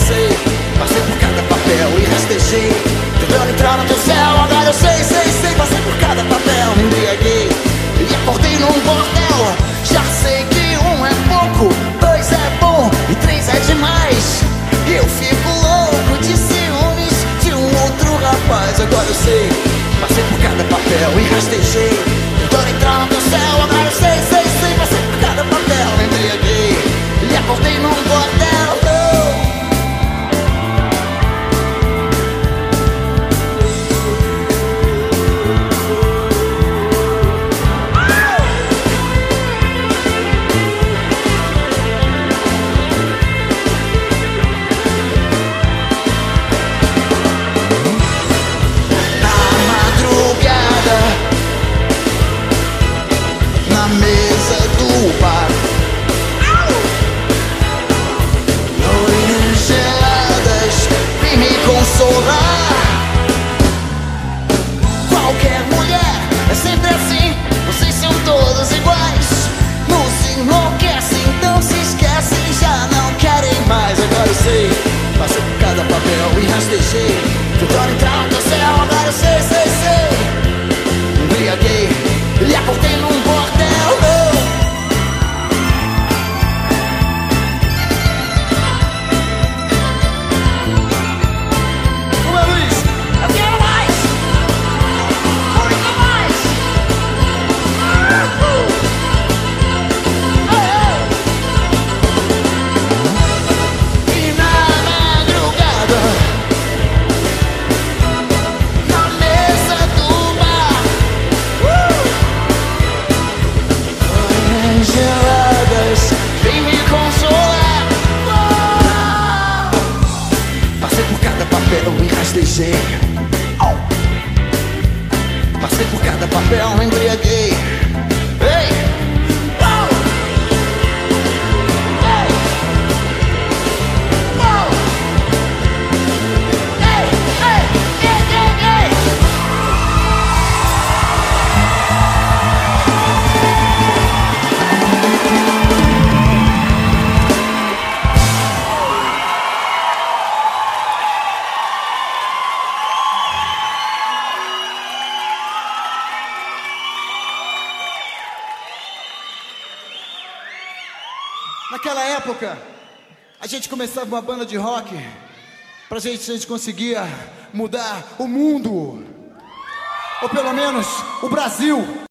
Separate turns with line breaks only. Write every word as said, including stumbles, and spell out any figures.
sei, passei por cada papel e rastejei, tentando entrar no teu céu. Agora eu sei, sei, sei, passei por cada papel, me embriaguei e acordei num bordel. Já sei que um é pouco, dois é bom e três é demais. Eu fico louco de ciúmes de um outro rapaz. Agora eu sei, passei por cada papel e rastejei, tentando entrar no teu céu. Agora eu sei, sei, sei, passei por cada papel, me embriaguei e acordei num bordel. Oh. Qualquer mulher é sempre assim, vocês são todos iguais. Nos enlouquecem, então se esquecem, já não querem mais. Agora eu sei, passei por cada papel e rastejei, tentando entrar no teu céu. Agora eu sei, sei, sei, embriaguei e acordei num bordel. Oh. Geladas, vem me consolar. Oh! Passei por cada papel e rastejei, oh! Passei por cada papel, me embriaguei. Ei! Oh! Ei! Oh! Ei! Ei! Ei! Ei! Ei! Naquela época, a gente começava uma banda de rock, pra gente, a gente conseguia mudar o mundo, ou pelo menos o Brasil.